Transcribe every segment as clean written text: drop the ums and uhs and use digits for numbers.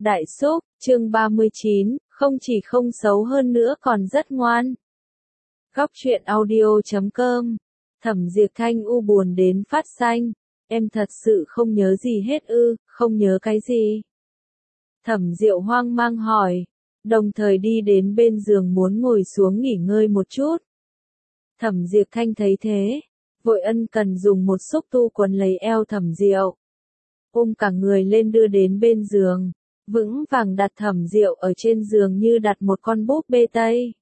Đại Xúc, chương 39, không chỉ không xấu hơn nữa còn rất ngoan. Góc truyện audio.com. Thẩm Diệp Thanh u buồn đến phát xanh. Em thật sự không nhớ gì hết ư? Không nhớ cái gì? Thẩm Diệu hoang mang hỏi, đồng thời đi đến bên giường muốn ngồi xuống nghỉ ngơi một chút. Thẩm Diệp Thanh thấy thế, vội ân cần dùng một xúc tu quấn lấy eo Thẩm Diệu, ôm cả người lên đưa đến bên giường, vững vàng đặt Thẩm Diệu ở trên giường như đặt một con búp bê Tây.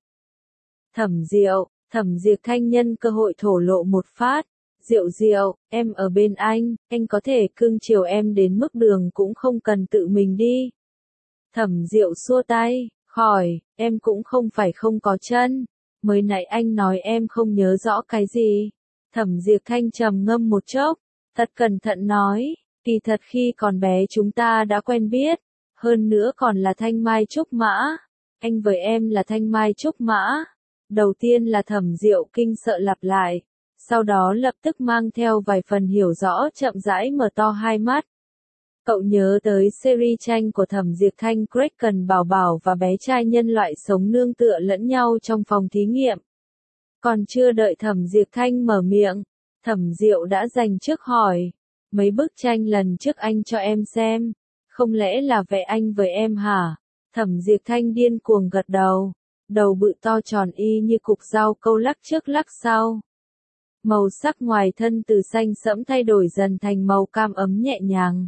Thẩm Diệp Thanh nhân cơ hội thổ lộ một phát, Diệu, em ở bên anh có thể cưng chiều em đến mức đường cũng không cần tự mình đi. Thẩm Diệu xua tay, khỏi, em cũng không phải không có chân, mới nãy anh nói em không nhớ rõ cái gì. Thẩm Diệp Thanh trầm ngâm một chốc, thật cẩn thận nói, kỳ thật khi còn bé chúng ta đã quen biết, hơn nữa còn là Thanh Mai Trúc Mã, anh với em là Thanh Mai Trúc Mã. Đầu tiên là Thẩm Diệu kinh sợ lặp lại, sau đó lập tức mang theo vài phần hiểu rõ chậm rãi mở to hai mắt. Cậu nhớ tới series tranh của Thẩm Diệp Thanh Kraken Bảo Bảo và bé trai nhân loại sống nương tựa lẫn nhau trong phòng thí nghiệm. Còn chưa đợi Thẩm Diệp Thanh mở miệng, Thẩm Diệu đã dành trước hỏi, mấy bức tranh lần trước anh cho em xem, không lẽ là vẽ anh với em hả? Thẩm Diệp Thanh điên cuồng gật đầu, đầu bự to tròn y như cục rau câu lắc trước lắc sau. Màu sắc ngoài thân từ xanh sẫm thay đổi dần thành màu cam ấm nhẹ nhàng.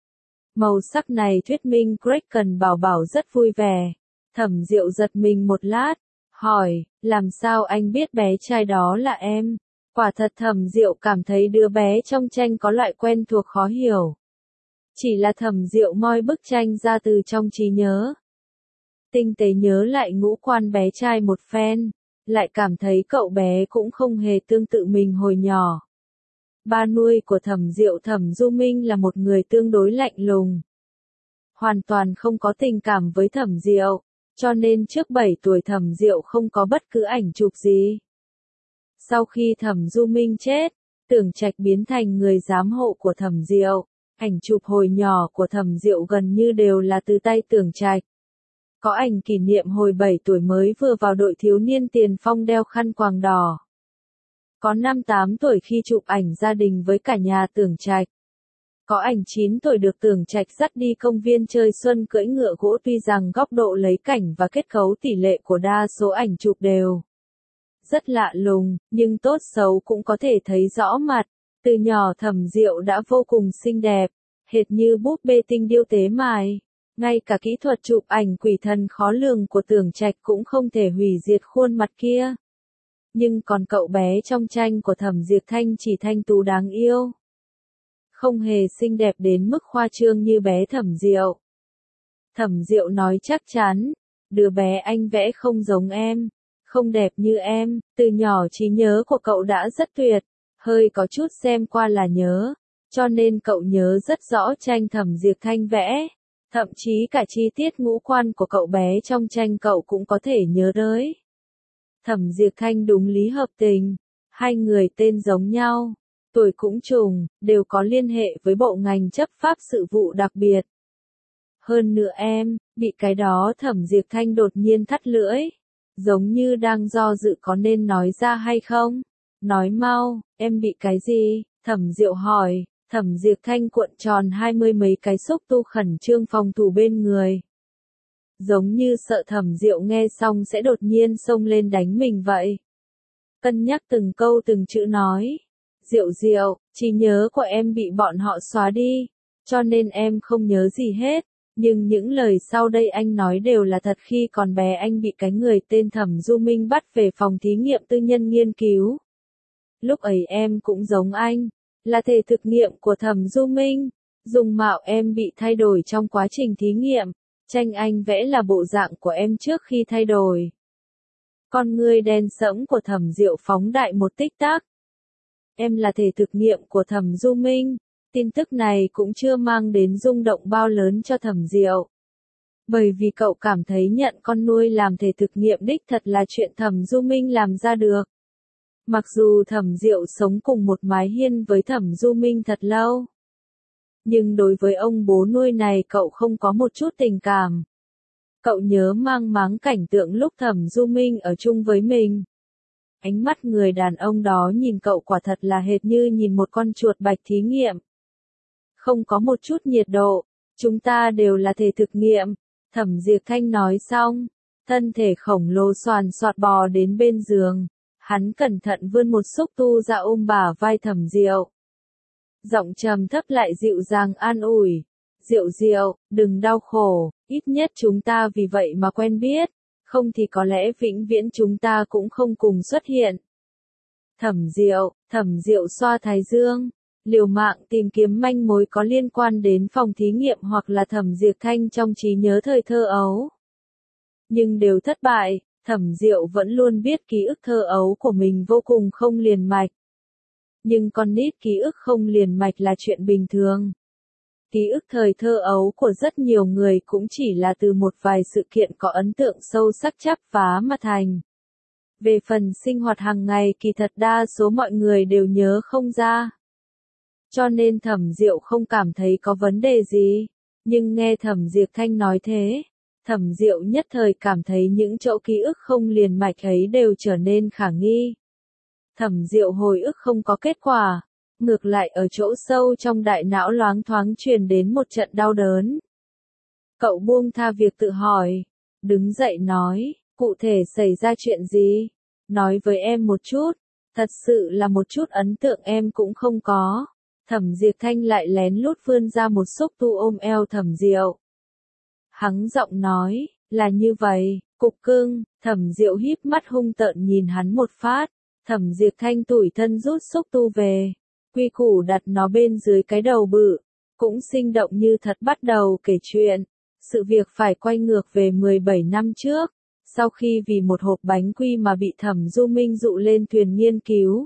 Màu sắc này thuyết minh Kraken Bảo Bảo rất vui vẻ. Thẩm Diệu giật mình một lát, hỏi, làm sao anh biết bé trai đó là em? Quả thật Thẩm Diệu cảm thấy đứa bé trong tranh có loại quen thuộc khó hiểu. Chỉ là Thẩm Diệu moi bức tranh ra từ trong trí nhớ. Tinh tế nhớ lại ngũ quan bé trai một phen, lại cảm thấy cậu bé cũng không hề tương tự mình hồi nhỏ. Ba nuôi của Thẩm Diệu Thẩm Du Minh là một người tương đối lạnh lùng, hoàn toàn không có tình cảm với Thẩm Diệu, cho nên trước 7 tuổi Thẩm Diệu không có bất cứ ảnh chụp gì. Sau khi Thẩm Du Minh chết, Tưởng Trạch biến thành người giám hộ của Thẩm Diệu, ảnh chụp hồi nhỏ của Thẩm Diệu gần như đều là từ tay Tưởng Trạch. Có ảnh kỷ niệm hồi 7 tuổi mới vừa vào đội thiếu niên tiền phong đeo khăn quàng đỏ. Có năm 8 tuổi khi chụp ảnh gia đình với cả nhà Tưởng Trạch. Có ảnh 9 tuổi được Tưởng Trạch dắt đi công viên chơi xuân cưỡi ngựa gỗ, tuy rằng góc độ lấy cảnh và kết cấu tỷ lệ của đa số ảnh chụp đều rất lạ lùng, nhưng tốt xấu cũng có thể thấy rõ mặt. Từ nhỏ Thẩm Diệu đã vô cùng xinh đẹp, hệt như búp bê tinh điêu tế mài. Ngay cả kỹ thuật chụp ảnh quỷ thần khó lường của Tưởng Trạch cũng không thể hủy diệt khuôn mặt kia. Nhưng còn cậu bé trong tranh của Thẩm Diệp Thanh chỉ thanh tú đáng yêu, không hề xinh đẹp đến mức khoa trương như bé Thẩm Diệu. Thẩm Diệu nói chắc chắn, đứa bé anh vẽ không giống em, không đẹp như em, từ nhỏ trí nhớ của cậu đã rất tuyệt, hơi có chút xem qua là nhớ, cho nên cậu nhớ rất rõ tranh Thẩm Diệp Thanh vẽ. Thậm chí cả chi tiết ngũ quan của cậu bé trong tranh cậu cũng có thể nhớ tới. Thẩm Diệp Thanh đúng lý hợp tình, hai người tên giống nhau, tuổi cũng trùng, đều có liên hệ với bộ ngành chấp pháp sự vụ đặc biệt. Hơn nữa em, bị cái đó Thẩm Diệp Thanh đột nhiên thắt lưỡi, giống như đang do dự có nên nói ra hay không. Nói mau, em bị cái gì? Thẩm Diệu hỏi. Thẩm Diệp Thanh cuộn tròn 20 mấy cái xúc tu khẩn trương phòng thủ bên người. Giống như sợ Thẩm Diệu nghe xong sẽ đột nhiên xông lên đánh mình vậy. Cân nhắc từng câu từng chữ nói. Diệu, trí nhớ của em bị bọn họ xóa đi, cho nên em không nhớ gì hết. Nhưng những lời sau đây anh nói đều là thật. Khi còn bé anh bị cái người tên Thẩm Du Minh bắt về phòng thí nghiệm tư nhân nghiên cứu. Lúc ấy em cũng giống anh, là thể thực nghiệm của Thẩm Du Minh. Dung mạo em bị thay đổi trong quá trình thí nghiệm, tranh anh vẽ là bộ dạng của em trước khi thay đổi. Con ngươi đen sẫm của Thẩm Diệu phóng đại một tích tắc. Em là thể thực nghiệm của Thẩm Du Minh. Tin tức này cũng chưa mang đến rung động bao lớn cho Thẩm Diệu. Bởi vì cậu cảm thấy nhận con nuôi làm thể thực nghiệm đích thật là chuyện Thẩm Du Minh làm ra được. Mặc dù Thẩm Diệu sống cùng một mái hiên với Thẩm Du Minh thật lâu, Nhưng đối với ông bố nuôi này cậu không có một chút tình cảm. Cậu nhớ mang máng cảnh tượng lúc Thẩm Du Minh ở chung với mình. Ánh mắt người đàn ông đó nhìn cậu quả thật là hệt như nhìn một con chuột bạch thí nghiệm. Không có một chút nhiệt độ, chúng ta đều là thể thực nghiệm. Thẩm Diệp Thanh nói xong, thân thể khổng lồ xoàn xoạt bò đến bên giường. Hắn cẩn thận vươn một xúc tu ra ôm bả vai Thẩm Diệu. Giọng trầm thấp lại dịu dàng an ủi. Diệu Diệu, đừng đau khổ, ít nhất chúng ta vì vậy mà quen biết, không thì có lẽ vĩnh viễn chúng ta cũng không cùng xuất hiện. Thẩm Diệu xoa thái dương, liều mạng tìm kiếm manh mối có liên quan đến phòng thí nghiệm hoặc là Thẩm Diệp Thanh trong trí nhớ thời thơ ấu. Nhưng đều thất bại, Thẩm Diệu vẫn luôn biết ký ức thơ ấu của mình vô cùng không liền mạch. Nhưng con nít ký ức không liền mạch là chuyện bình thường. Ký ức thời thơ ấu của rất nhiều người cũng chỉ là từ một vài sự kiện có ấn tượng sâu sắc chắp vá mà thành. Về phần sinh hoạt hàng ngày kỳ thật đa số mọi người đều nhớ không ra. Cho nên Thẩm Diệu không cảm thấy có vấn đề gì. Nhưng nghe Thẩm Diệp Thanh nói thế, Thẩm Diệu nhất thời cảm thấy những chỗ ký ức không liền mạch ấy đều trở nên khả nghi. Thẩm Diệu hồi ức không có kết quả. Ngược lại ở chỗ sâu trong đại não loáng thoáng truyền đến một trận đau đớn. Cậu buông tha việc tự hỏi, đứng dậy nói, cụ thể xảy ra chuyện gì? Nói với em một chút, thật sự là một chút ấn tượng em cũng không có. Thẩm Diệp Thanh lại lén lút vươn ra một xúc tu ôm eo Thẩm Diệu. Hắng giọng nói, là như vậy, cục cưng. Thẩm Diệu híp mắt hung tợn nhìn hắn một phát. Thẩm Diệp Thanh tủi thân rút xúc tu về. Quy củ đặt nó bên dưới cái đầu bự, cũng sinh động như thật bắt đầu kể chuyện. Sự việc phải quay ngược về 17 năm trước, sau khi vì một hộp bánh quy mà bị Thẩm Du Minh dụ lên thuyền nghiên cứu.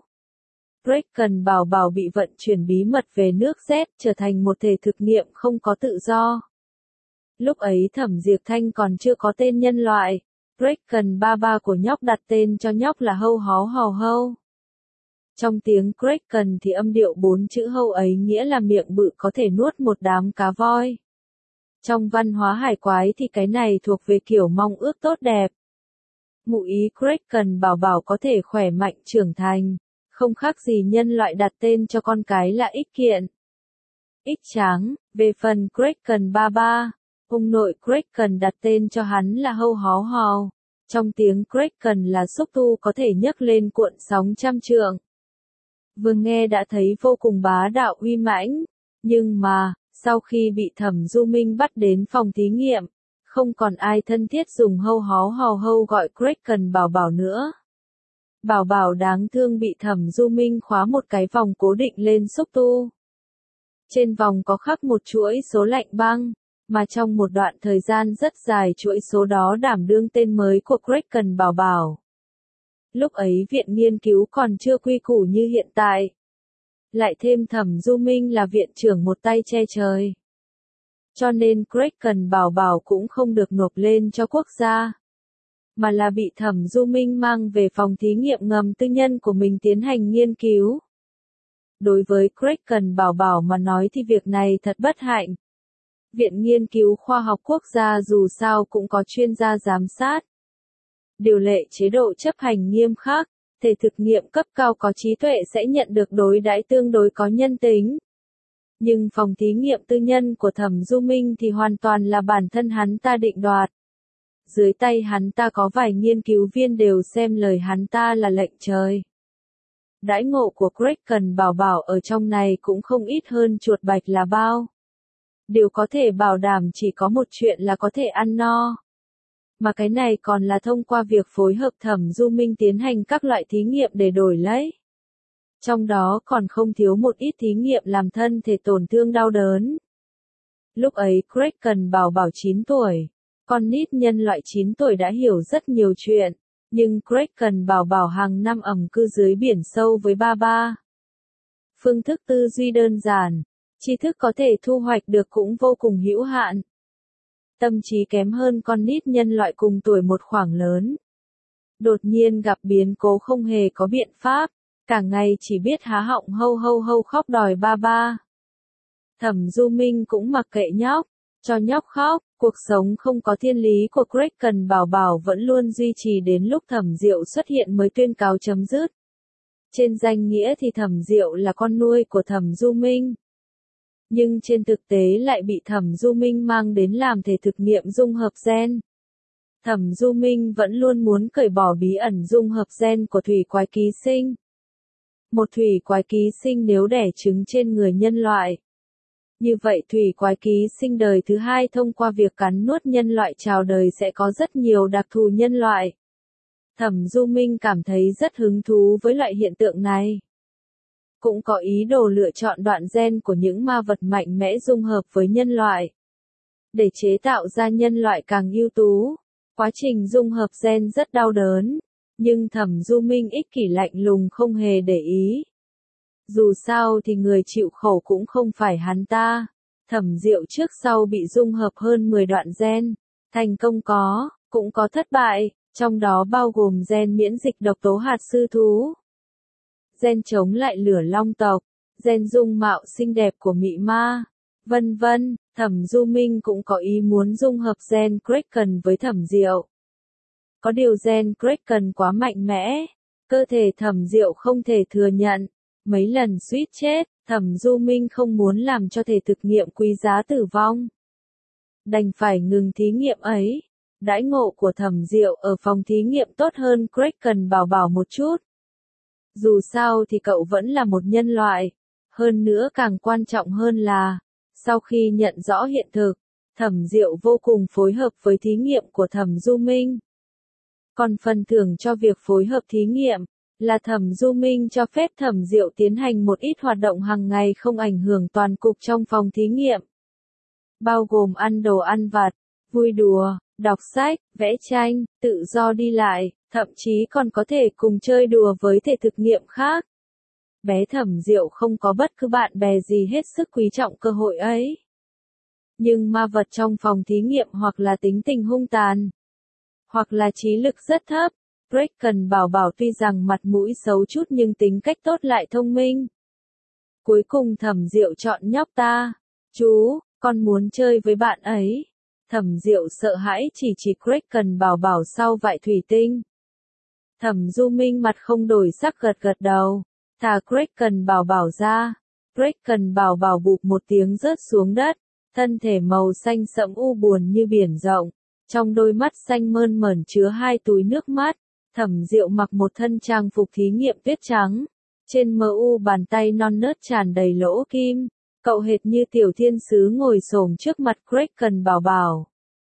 Kraken bảo bảo bị vận chuyển bí mật về nước Z, trở thành một thể thực nghiệm không có tự do. Lúc ấy Thẩm Diệp Thanh còn chưa có tên nhân loại. Kraken ba của nhóc đặt tên cho nhóc là Hâu Hó Hầu Hâu. Trong tiếng Kraken thì âm điệu 4 chữ hâu ấy nghĩa là miệng bự có thể nuốt một đám cá voi. Trong văn hóa hải quái thì cái này thuộc về kiểu mong ước tốt đẹp. Ngụ ý Kraken bảo bảo có thể khỏe mạnh trưởng thành, không khác gì nhân loại đặt tên cho con cái là ích kiện. Ích tráng, về phần Kraken ba, ông nội Kraken đặt tên cho hắn là Hâu Hó Hò. Trong tiếng Kraken là xúc tu có thể nhấc lên cuộn sóng trăm trượng. Vừa nghe đã thấy vô cùng bá đạo uy mãnh, nhưng mà, sau khi bị Thẩm Du Minh bắt đến phòng thí nghiệm, không còn ai thân thiết dùng Hâu Hó Hò Hâu gọi Kraken bảo bảo nữa. Bảo bảo đáng thương bị Thẩm Du Minh khóa một cái vòng cố định lên xúc tu. Trên vòng có khắc một chuỗi số lạnh băng, mà trong một đoạn thời gian rất dài chuỗi số đó đảm đương tên mới của Kraken bảo bảo. Lúc ấy viện nghiên cứu còn chưa quy củ như hiện tại. Lại thêm Thẩm Du Minh là viện trưởng một tay che trời. Cho nên Kraken bảo bảo cũng không được nộp lên cho quốc gia. Mà là bị Thẩm Du Minh mang về phòng thí nghiệm ngầm tư nhân của mình tiến hành nghiên cứu. Đối với Kraken bảo bảo mà nói thì việc này thật bất hạnh. Viện Nghiên cứu Khoa học Quốc gia dù sao cũng có chuyên gia giám sát. Điều lệ chế độ chấp hành nghiêm khắc, thể thực nghiệm cấp cao có trí tuệ sẽ nhận được đối đãi tương đối có nhân tính. Nhưng phòng thí nghiệm tư nhân của Thẩm Du Minh thì hoàn toàn là bản thân hắn ta định đoạt. Dưới tay hắn ta có vài nghiên cứu viên đều xem lời hắn ta là lệnh trời. Đãi ngộ của Kraken bảo bảo ở trong này cũng không ít hơn chuột bạch là bao. Điều có thể bảo đảm chỉ có một chuyện là có thể ăn no. Mà cái này còn là thông qua việc phối hợp Thẩm Du Minh tiến hành các loại thí nghiệm để đổi lấy. Trong đó còn không thiếu một ít thí nghiệm làm thân thể tổn thương đau đớn. Lúc ấy Kraken bảo bảo 9 tuổi. Con nít nhân loại 9 tuổi đã hiểu rất nhiều chuyện. Nhưng Kraken bảo bảo hàng năm ẩm cư dưới biển sâu với ba. Phương thức tư duy đơn giản. Tri thức có thể thu hoạch được cũng vô cùng hữu hạn. Tâm trí kém hơn con nít nhân loại cùng tuổi một khoảng lớn. Đột nhiên gặp biến cố không hề có biện pháp, cả ngày chỉ biết há họng hâu hâu hâu khóc đòi ba. Thẩm Du Minh cũng mặc kệ nhóc, cho nhóc khóc, cuộc sống không có thiên lý của Kraken Bảo Bảo vẫn luôn duy trì đến lúc Thẩm Diệu xuất hiện mới tuyên cáo chấm dứt. Trên danh nghĩa thì Thẩm Diệu là con nuôi của Thẩm Du Minh. Nhưng trên thực tế lại bị Thẩm Du Minh mang đến làm thể thực nghiệm dung hợp gen. Thẩm Du Minh vẫn luôn muốn cởi bỏ bí ẩn dung hợp gen của thủy quái ký sinh. Một thủy quái ký sinh nếu đẻ trứng trên người nhân loại. Như vậy thủy quái ký sinh đời thứ hai thông qua việc cắn nuốt nhân loại chào đời sẽ có rất nhiều đặc thù nhân loại. Thẩm Du Minh cảm thấy rất hứng thú với loại hiện tượng này. Cũng có ý đồ lựa chọn đoạn gen của những ma vật mạnh mẽ dung hợp với nhân loại. Để chế tạo ra nhân loại càng ưu tú. Quá trình dung hợp gen rất đau đớn. Nhưng Thẩm Du Minh ích kỷ lạnh lùng không hề để ý. Dù sao thì người chịu khổ cũng không phải hắn ta. Thẩm Diệu trước sau bị dung hợp hơn 10 đoạn gen. Thành công có, cũng có thất bại, trong đó bao gồm gen miễn dịch độc tố hạt sư thú. Gen chống lại lửa long tộc, gen dung mạo xinh đẹp của mị ma, vân vân. Thẩm Du Minh cũng có ý muốn dung hợp gen Kraken với Thẩm Diệu. Có điều gen Kraken quá mạnh mẽ, cơ thể Thẩm Diệu không thể thừa nhận. Mấy lần suýt chết, Thẩm Du Minh không muốn làm cho thể thực nghiệm quý giá tử vong. Đành phải ngừng thí nghiệm ấy. Đãi ngộ của Thẩm Diệu ở phòng thí nghiệm tốt hơn Kraken Bảo Bảo một chút. Dù sao thì cậu vẫn là một nhân loại. Hơn nữa càng quan trọng hơn là, sau khi nhận rõ hiện thực, Thẩm Diệu vô cùng phối hợp với thí nghiệm của Thẩm Du Minh. Còn phần thưởng cho việc phối hợp thí nghiệm, là Thẩm Du Minh cho phép Thẩm Diệu tiến hành một ít hoạt động hàng ngày không ảnh hưởng toàn cục trong phòng thí nghiệm. Bao gồm ăn đồ ăn vặt, vui đùa, đọc sách, vẽ tranh, tự do đi lại, thậm chí còn có thể cùng chơi đùa với thể thực nghiệm khác. Bé Thẩm Diệu không có bất cứ bạn bè gì hết sức quý trọng cơ hội ấy. Nhưng ma vật trong phòng thí nghiệm hoặc là tính tình hung tàn, hoặc là trí lực rất thấp. Kraken Bảo Bảo tuy rằng mặt mũi xấu chút nhưng tính cách tốt lại thông minh. Cuối cùng Thẩm Diệu chọn nhóc ta. Chú, con muốn chơi với bạn ấy. Thẩm Diệu sợ hãi chỉ Kraken Bảo Bảo sau vại thủy tinh. Thẩm Du Minh mặt không đổi sắc gật gật đầu. Thả Kraken Bảo Bảo ra. Kraken Bảo Bảo bụp một tiếng rớt xuống đất. Thân thể màu xanh sẫm u buồn như biển rộng. Trong đôi mắt xanh mơn mởn chứa 2 túi nước mắt. Thẩm Diệu mặc một thân trang phục thí nghiệm tuyết trắng. Trên mờ u bàn tay non nớt tràn đầy lỗ kim. Cậu hệt như tiểu thiên sứ ngồi xổm trước mặt Kraken Bảo Bảo.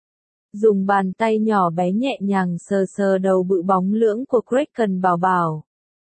Dùng bàn tay nhỏ bé nhẹ nhàng sờ sờ đầu bự bóng lưỡng của Kraken Bảo Bảo.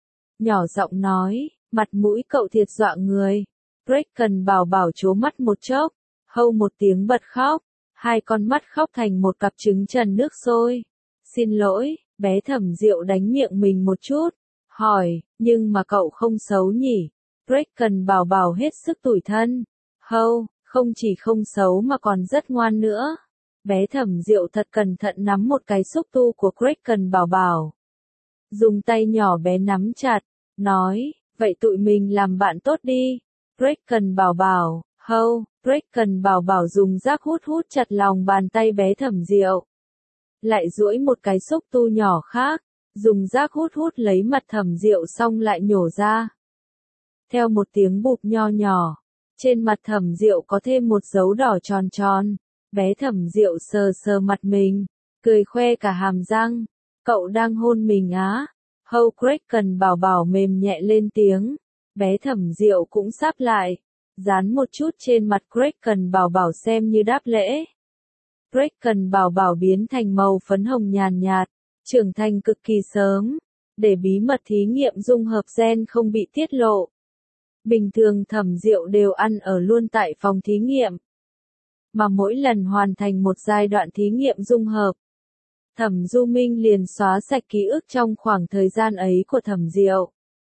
Nhỏ giọng nói, mặt mũi cậu thiệt dọa người. Kraken Bảo Bảo trố mắt một chốc, hâu một tiếng bật khóc. 2 con mắt khóc thành một cặp trứng trần nước sôi. Xin lỗi, bé Thẩm Diệu đánh miệng mình một chút. Hỏi, nhưng mà cậu không xấu nhỉ? Kraken Bảo Bảo hết sức tủi thân. Hâu, không chỉ không xấu mà còn rất ngoan nữa. Bé Thẩm Diệu thật cẩn thận nắm một cái xúc tu của Kraken Bảo Bảo. Dùng tay nhỏ bé nắm chặt, nói, vậy tụi mình làm bạn tốt đi. Kraken Bảo Bảo, hâu, Kraken Bảo Bảo dùng giác hút hút chặt lòng bàn tay bé Thẩm Diệu. Lại duỗi một cái xúc tu nhỏ khác, dùng giác hút hút lấy mặt Thẩm Diệu xong lại nhổ ra. Theo một tiếng bụp nho nhỏ, trên mặt Thẩm Diệu có thêm một dấu đỏ tròn tròn. Bé Thẩm Diệu sờ sờ mặt mình, cười khoe cả hàm răng. Cậu đang hôn mình á? Hâu Kraken Bảo Bảo mềm nhẹ lên tiếng. Bé Thẩm Diệu cũng sáp lại, dán một chút trên mặt Kraken Bảo Bảo xem như đáp lễ. Kraken Bảo Bảo biến thành màu phấn hồng nhàn nhạt, trưởng thành cực kỳ sớm, để bí mật thí nghiệm dung hợp gen không bị tiết lộ. Bình thường Thẩm Diệu đều ăn ở luôn tại phòng thí nghiệm. Mà mỗi lần hoàn thành một giai đoạn thí nghiệm dung hợp, Thẩm Du Minh liền xóa sạch ký ức trong khoảng thời gian ấy của Thẩm Diệu.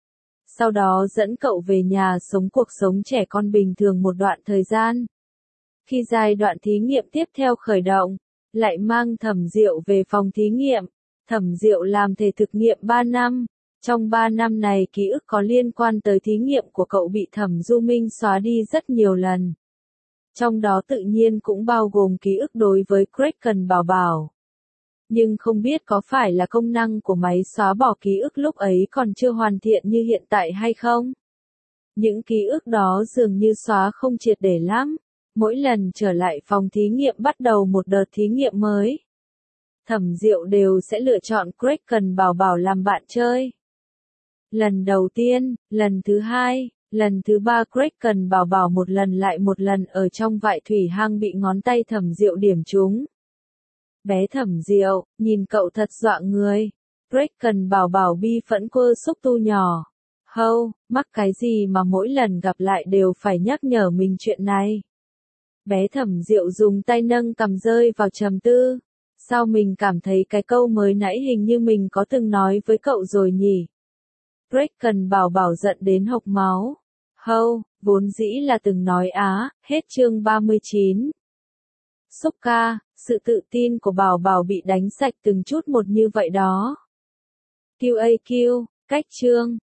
Sau đó dẫn cậu về nhà sống cuộc sống trẻ con bình thường một đoạn thời gian. Khi giai đoạn thí nghiệm tiếp theo khởi động, lại mang Thẩm Diệu về phòng thí nghiệm. Thẩm Diệu làm thể thực nghiệm 3 năm. Trong 3 năm này ký ức có liên quan tới thí nghiệm của cậu bị Thẩm Du Minh xóa đi rất nhiều lần. Trong đó tự nhiên cũng bao gồm ký ức đối với Kraken bảo bảo. Nhưng không biết có phải là công năng của máy xóa bỏ ký ức lúc ấy còn chưa hoàn thiện như hiện tại hay không? Những ký ức đó dường như xóa không triệt để lắm. Mỗi lần trở lại phòng thí nghiệm bắt đầu một đợt thí nghiệm mới. Thẩm Diệu đều sẽ lựa chọn Kraken bảo bảo làm bạn chơi. Lần đầu tiên, lần thứ hai, lần thứ ba Kraken bảo bảo một lần lại một lần ở trong vại thủy hang bị ngón tay Thẩm Diệu điểm trúng. Bé Thẩm Diệu, nhìn cậu thật dọa người. Kraken bảo bảo bi phẫn quơ xúc tu nhỏ. Hâu, mắc cái gì mà mỗi lần gặp lại đều phải nhắc nhở mình chuyện này. Bé Thẩm Diệu dùng tay nâng cằm rơi vào trầm tư. Sao mình cảm thấy cái câu mới nãy hình như mình có từng nói với cậu rồi nhỉ? Kraken bảo bảo giận đến hộc máu. Hâu, vốn dĩ là từng nói á, hết chương 39. Sokka, sự tự tin của bảo bảo bị đánh sạch từng chút một như vậy đó. QAQ, cách chương.